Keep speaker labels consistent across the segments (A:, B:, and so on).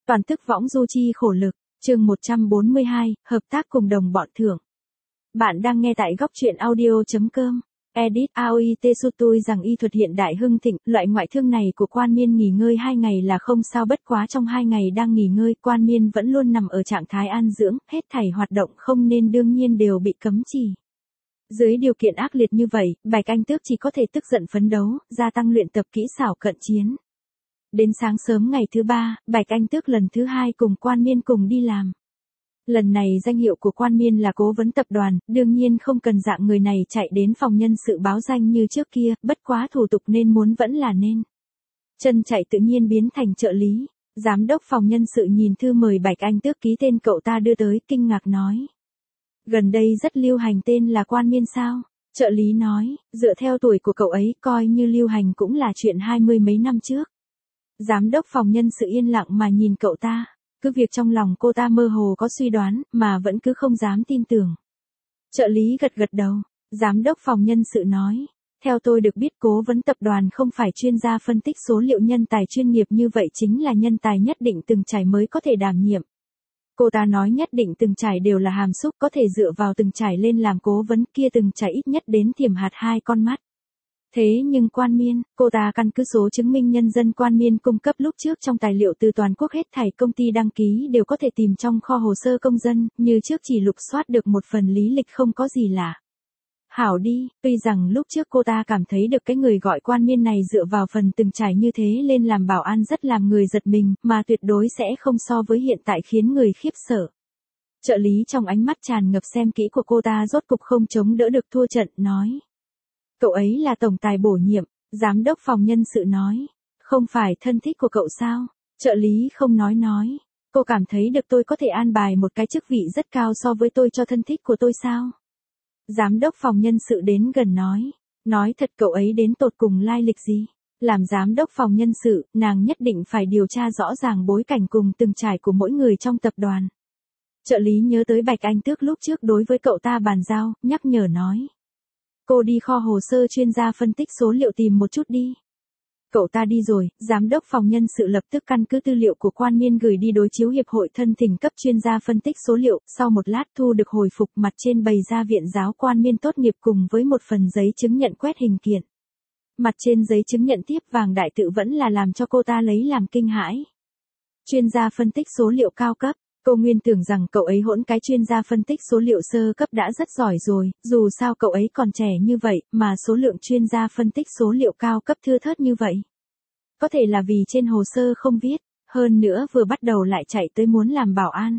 A: Toàn tức võng du chi khổ lực, chương 142, hợp tác cùng đồng bọn thưởng. Bạn đang nghe tại góc truyện audio.com. Edit Aoi Tetsutui rằng y thuật hiện đại hưng thịnh, loại ngoại thương này của Quan Miên nghỉ ngơi 2 ngày là không sao, bất quá trong 2 ngày đang nghỉ ngơi, Quan Miên vẫn luôn nằm ở trạng thái an dưỡng, hết thảy hoạt động không nên đương nhiên đều bị cấm chỉ. Dưới điều kiện ác liệt như vậy, Bạch Anh Tước chỉ có thể tức giận phấn đấu, gia tăng luyện tập kỹ xảo cận chiến. Đến sáng sớm ngày thứ 3, Bạch Anh Tước lần thứ 2 cùng Quan Miên cùng đi làm. Lần này danh hiệu của Quan Miên là cố vấn tập đoàn, đương nhiên không cần dạng người này chạy đến phòng nhân sự báo danh như trước kia, bất quá thủ tục nên muốn vẫn là nên. Chân chạy tự nhiên biến thành trợ lý. Giám đốc phòng nhân sự nhìn thư mời Bạch Anh Tước ký tên cậu ta đưa tới, kinh ngạc nói. Gần đây rất lưu hành tên là Quan Miên sao? Trợ lý nói, dựa theo tuổi của cậu ấy coi như lưu hành cũng là chuyện 20 mấy năm trước. Giám đốc phòng nhân sự yên lặng mà nhìn cậu ta. Cứ việc trong lòng cô ta mơ hồ có suy đoán, mà vẫn cứ không dám tin tưởng. Trợ lý gật gật đầu. Giám đốc phòng nhân sự nói. Theo tôi được biết cố vấn tập đoàn không phải chuyên gia phân tích số liệu, nhân tài chuyên nghiệp như vậy chính là nhân tài nhất định từng trải mới có thể đảm nhiệm. Cô ta nói nhất định từng trải đều là hàm xúc, có thể dựa vào từng trải lên làm cố vấn, kia từng trải ít nhất đến thiểm hạt 2 con mắt. Thế nhưng Quan Miên, cô ta căn cứ số chứng minh nhân dân Quan Miên cung cấp lúc trước trong tài liệu từ toàn quốc hết thảy công ty đăng ký đều có thể tìm trong kho hồ sơ công dân, như trước chỉ lục soát được một phần lý lịch không có gì lạ. Hảo đi, tuy rằng lúc trước cô ta cảm thấy được cái người gọi Quan Miên này dựa vào phần từng trải như thế lên làm bảo an rất làm người giật mình, mà tuyệt đối sẽ không so với hiện tại khiến người khiếp sợ. Trợ lý trong ánh mắt tràn ngập xem kỹ của cô ta rốt cục không chống đỡ được thua trận, nói. Cậu ấy là tổng tài bổ nhiệm, giám đốc phòng nhân sự nói. Không phải thân thích của cậu sao? Trợ lý không nói. Cô cảm thấy được tôi có thể an bài một cái chức vị rất cao so với tôi cho thân thích của tôi sao? Giám đốc phòng nhân sự đến gần nói. Nói thật, cậu ấy đến tột cùng lai lịch gì? Làm giám đốc phòng nhân sự, nàng nhất định phải điều tra rõ ràng bối cảnh cùng từng trải của mỗi người trong tập đoàn. Trợ lý nhớ tới Bạch Anh Tước lúc trước đối với cậu ta bàn giao, nhắc nhở nói. Cô đi kho hồ sơ chuyên gia phân tích số liệu tìm một chút đi. Cậu ta đi rồi, giám đốc phòng nhân sự lập tức căn cứ tư liệu của Quan Miên gửi đi đối chiếu hiệp hội thân thỉnh cấp chuyên gia phân tích số liệu, sau một lát thu được hồi phục, mặt trên bày ra viện giáo Quan Miên tốt nghiệp cùng với một phần giấy chứng nhận quét hình kiện. Mặt trên giấy chứng nhận tiếp vàng đại tự vẫn là làm cho cô ta lấy làm kinh hãi. Chuyên gia phân tích số liệu cao cấp. Cô nguyên tưởng rằng cậu ấy hỗn cái chuyên gia phân tích số liệu sơ cấp đã rất giỏi rồi, dù sao cậu ấy còn trẻ như vậy, mà số lượng chuyên gia phân tích số liệu cao cấp thưa thớt như vậy. Có thể là vì trên hồ sơ không viết, hơn nữa vừa bắt đầu lại chạy tới muốn làm bảo an.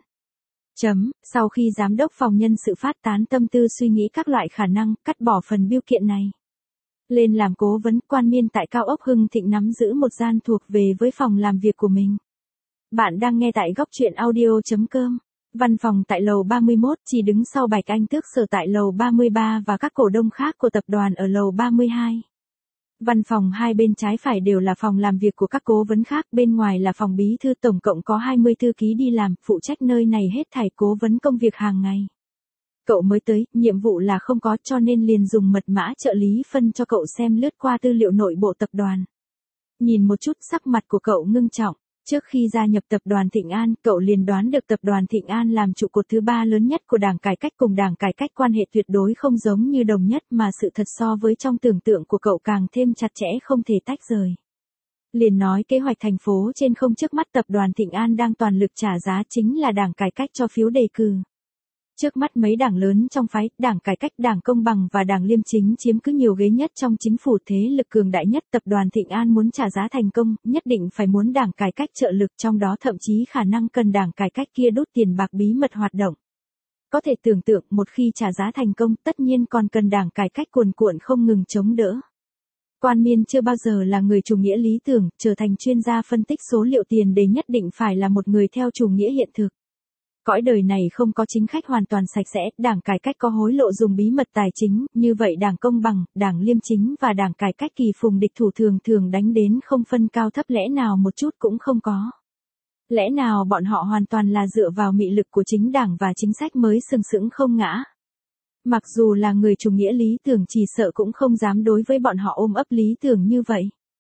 A: Sau khi giám đốc phòng nhân sự phát tán tâm tư suy nghĩ các loại khả năng, cắt bỏ phần biêu kiện này. Lên làm cố vấn, Quan Miên tại cao ốc Hưng Thịnh nắm giữ một gian thuộc về với phòng làm việc của mình. Bạn đang nghe tại góc truyện audio.com. Văn phòng tại lầu 31, chỉ đứng sau Bạch Anh Tước sở tại lầu 33 và các cổ đông khác của tập đoàn ở lầu 32. Văn phòng hai bên trái phải đều là phòng làm việc của các cố vấn khác, bên ngoài là phòng bí thư, tổng cộng có 20 thư ký đi làm, phụ trách nơi này hết thảy cố vấn công việc hàng ngày. Cậu mới tới, nhiệm vụ là không có, cho nên liền dùng mật mã trợ lý phân cho cậu xem lướt qua tư liệu nội bộ tập đoàn. Nhìn một chút, sắc mặt của cậu ngưng trọng. Trước khi gia nhập tập đoàn Thịnh An, cậu liền đoán được tập đoàn Thịnh An làm trụ cột thứ 3 lớn nhất của Đảng Cải Cách cùng Đảng Cải Cách quan hệ tuyệt đối không giống như đồng nhất, mà sự thật so với trong tưởng tượng của cậu càng thêm chặt chẽ không thể tách rời. Liền nói kế hoạch thành phố trên không, trước mắt tập đoàn Thịnh An đang toàn lực trả giá chính là Đảng Cải Cách cho phiếu đề cử. Trước mắt mấy đảng lớn trong phái, Đảng Cải Cách, Đảng Công Bằng và Đảng Liêm Chính chiếm cứ nhiều ghế nhất trong chính phủ, thế lực cường đại nhất, tập đoàn Thịnh An muốn trả giá thành công, nhất định phải muốn Đảng Cải Cách trợ lực, trong đó thậm chí khả năng cần Đảng Cải Cách kia đút tiền bạc bí mật hoạt động. Có thể tưởng tượng, một khi trả giá thành công, tất nhiên còn cần Đảng Cải Cách cuồn cuộn không ngừng chống đỡ. Quan Miên chưa bao giờ là người chủ nghĩa lý tưởng, trở thành chuyên gia phân tích số liệu tiền đề nhất định phải là một người theo chủ nghĩa hiện thực. Cõi đời này không có chính khách hoàn toàn sạch sẽ, Đảng Cải Cách có hối lộ dùng bí mật tài chính, như vậy Đảng Công Bằng, Đảng Liêm Chính và Đảng Cải Cách kỳ phùng địch thủ thường đánh đến không phân cao thấp, lẽ nào một chút cũng không có. Lẽ nào bọn họ hoàn toàn là dựa vào mị lực của chính đảng và chính sách mới sừng sững không ngã. Mặc dù là người chủ nghĩa lý tưởng chỉ sợ cũng không dám đối với bọn họ ôm ấp lý tưởng như vậy.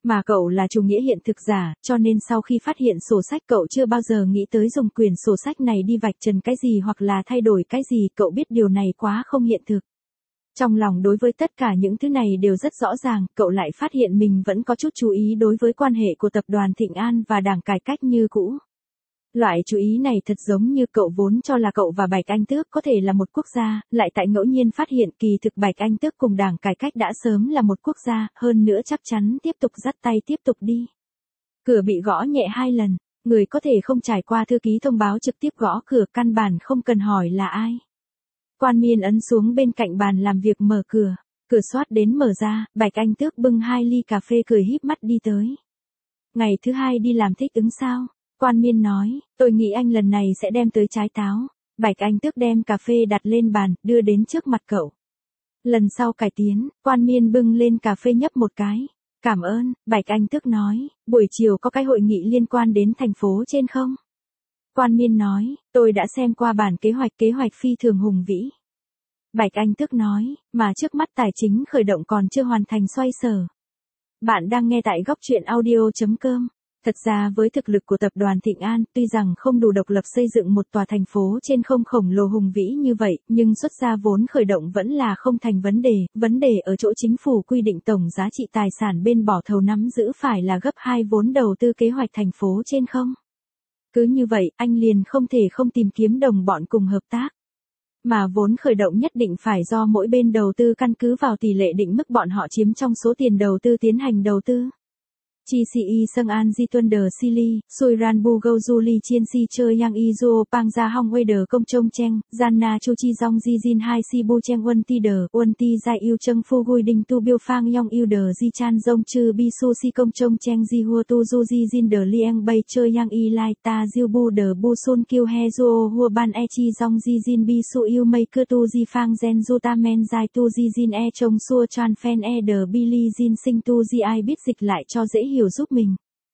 A: Mà cậu là chủ nghĩa hiện thực giả, cho nên sau khi phát hiện sổ sách cậu chưa bao giờ nghĩ tới dùng quyển sổ sách này đi vạch trần cái gì hoặc là thay đổi cái gì, cậu biết điều này quá không hiện thực. Trong lòng đối với tất cả những thứ này đều rất rõ ràng, cậu lại phát hiện mình vẫn có chút chú ý đối với quan hệ của tập đoàn Thịnh An và Đảng Cải Cách như cũ. Loại chú ý này thật giống như cậu vốn cho là cậu và Bạch Anh Tước có thể là một quốc gia, lại tại ngẫu nhiên phát hiện kỳ thực Bạch Anh Tước cùng Đảng Cải Cách đã sớm là một quốc gia, hơn nữa chắc chắn tiếp tục dắt tay tiếp tục đi. Cửa bị gõ nhẹ 2 lần, người có thể không trải qua thư ký thông báo trực tiếp gõ cửa, căn bản không cần hỏi là ai. Quan Miên ấn xuống bên cạnh bàn làm việc mở cửa. Cửa xoát đến mở ra, Bạch Anh Tước bưng 2 ly cà phê cười híp mắt đi tới. Ngày thứ 2 đi làm thích ứng sao? Quan Miên nói, tôi nghĩ anh lần này sẽ đem tới trái táo. Bạch Anh Tước đem cà phê đặt lên bàn, đưa đến trước mặt cậu. Lần sau cải tiến, Quan Miên bưng lên cà phê nhấp một cái. Cảm ơn, Bạch Anh Tước nói, buổi chiều có cái hội nghị liên quan đến thành phố trên không? Quan Miên nói, tôi đã xem qua bản kế hoạch phi thường hùng vĩ. Bạch Anh Tước nói, mà trước mắt tài chính khởi động còn chưa hoàn thành xoay sở. Bạn đang nghe tại góc truyện audio.com. Thật ra với thực lực của tập đoàn Thịnh An, tuy rằng không đủ độc lập xây dựng một tòa thành phố trên không khổng lồ hùng vĩ như vậy, nhưng xuất ra vốn khởi động vẫn là không thành vấn đề ở chỗ chính phủ quy định tổng giá trị tài sản bên bỏ thầu nắm giữ phải là gấp 2 vốn đầu tư kế hoạch thành phố trên không. Cứ như vậy, anh liền không thể không tìm kiếm đồng bọn cùng hợp tác. Mà vốn khởi động nhất định phải do mỗi bên đầu tư căn cứ vào tỷ lệ định mức bọn họ chiếm trong số tiền đầu tư tiến hành đầu tư. Chi si sâng an di tuân đờ sili, sui ran bu gâu du li chiên si chơi yang y duo pang ra hong wei đờ công trông cheng, gian na chu chi dong di jin hai si bu cheng uân ti zai yêu cheng phu gui đinh tu biêu phang yong yêu đờ di chan dong chư bi su si công trông cheng di hua tu du di jin đờ lieng bay chơi yang y lai ta diêu bu đờ bu sun kiêu he duo hua ban e chi dong di jin bi su yêu mây cơ tu di phang gen du ta men zai tu di jin e trông xua chan phen e đờ bi li jin sinh tu di ai biết dịch lại cho dễ hiểu giúp mình.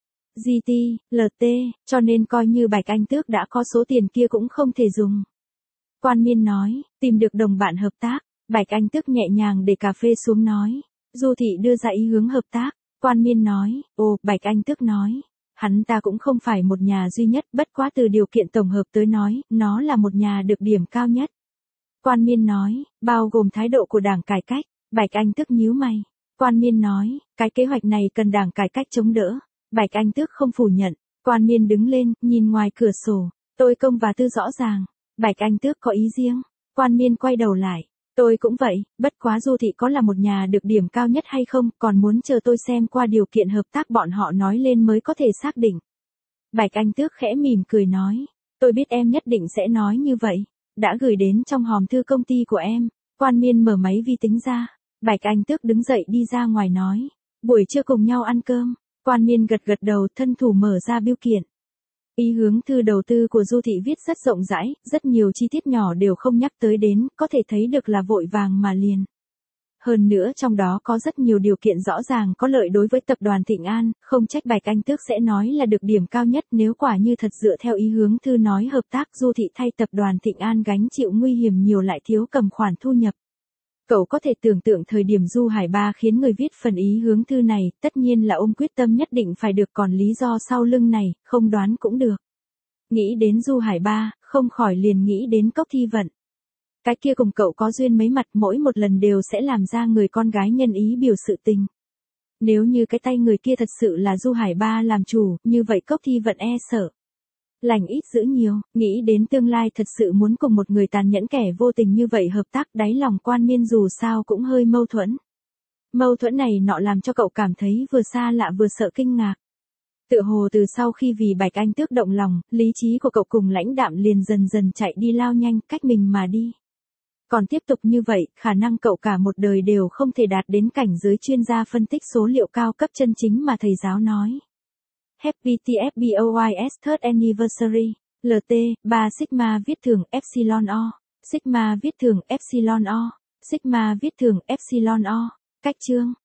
A: GT, LT, cho nên coi như Bạch Anh Tước đã có số tiền kia cũng không thể dùng. Quan Miên nói, tìm được đồng bạn hợp tác. Bạch Anh Tước nhẹ nhàng để cà phê xuống nói. Du Thị đưa ra ý hướng hợp tác. Quan Miên nói, Bạch Anh Tước nói. Hắn ta cũng không phải một nhà duy nhất, bất quá từ điều kiện tổng hợp tới nói, nó là một nhà được điểm cao nhất. Quan Miên nói, bao gồm thái độ của Đảng Cải Cách. Bạch Anh Tước nhíu mày. Quan Miên nói, cái kế hoạch này cần Đảng Cải Cách chống đỡ. Bạch Anh Tước không phủ nhận. Quan Miên đứng lên, nhìn ngoài cửa sổ. Tôi công và tư rõ ràng. Bạch Anh Tước có ý riêng. Quan Miên quay đầu lại. Tôi cũng vậy, bất quá Du Thị có là một nhà được điểm cao nhất hay không, còn muốn chờ tôi xem qua điều kiện hợp tác bọn họ nói lên mới có thể xác định. Bạch Anh Tước khẽ mỉm cười nói. Tôi biết em nhất định sẽ nói như vậy. Đã gửi đến trong hòm thư công ty của em. Quan Miên mở máy vi tính ra. Bạch Anh Tước đứng dậy đi ra ngoài nói. Buổi trưa cùng nhau ăn cơm. Quan Miên gật đầu, thân thủ mở ra bưu kiện. Ý hướng thư đầu tư của Du Thị viết rất rộng rãi, rất nhiều chi tiết nhỏ đều không nhắc tới đến, có thể thấy được là vội vàng mà liền. Hơn nữa trong đó có rất nhiều điều kiện rõ ràng có lợi đối với tập đoàn Thịnh An, không trách Bạch Anh Tước sẽ nói là được điểm cao nhất nếu quả như thật dựa theo ý hướng thư nói hợp tác Du Thị thay tập đoàn Thịnh An gánh chịu nguy hiểm nhiều lại thiếu cầm khoản thu nhập. Cậu có thể tưởng tượng thời điểm Du Hải Ba khiến người viết phần ý hướng thư này, tất nhiên là ôm quyết tâm nhất định phải được, còn lý do sau lưng này, không đoán cũng được. Nghĩ đến Du Hải Ba, không khỏi liền nghĩ đến Cốc Thi Vận. Cái kia cùng cậu có duyên mấy mặt, mỗi một lần đều sẽ làm ra người con gái nhân ý biểu sự tình. Nếu như cái tay người kia thật sự là Du Hải Ba làm chủ, như vậy Cốc Thi Vận e sợ lành ít dữ nhiều, nghĩ đến tương lai thật sự muốn cùng một người tàn nhẫn kẻ vô tình như vậy hợp tác, đáy lòng Quan Miên dù sao cũng hơi mâu thuẫn. Mâu thuẫn này nọ làm cho cậu cảm thấy vừa xa lạ vừa sợ kinh ngạc. Tựa hồ từ sau khi vì Bạch Anh Tước động lòng, lý trí của cậu cùng lãnh đạm liền dần dần chạy đi lao nhanh, cách mình mà đi. Còn tiếp tục như vậy, khả năng cậu cả một đời đều không thể đạt đến cảnh giới chuyên gia phân tích số liệu cao cấp chân chính mà thầy giáo nói. Happy TFBOYS Third Anniversary, LT, 3 Sigma viết thường Epsilon O, Sigma viết thường Epsilon O, Sigma viết thường Epsilon O, cách chương.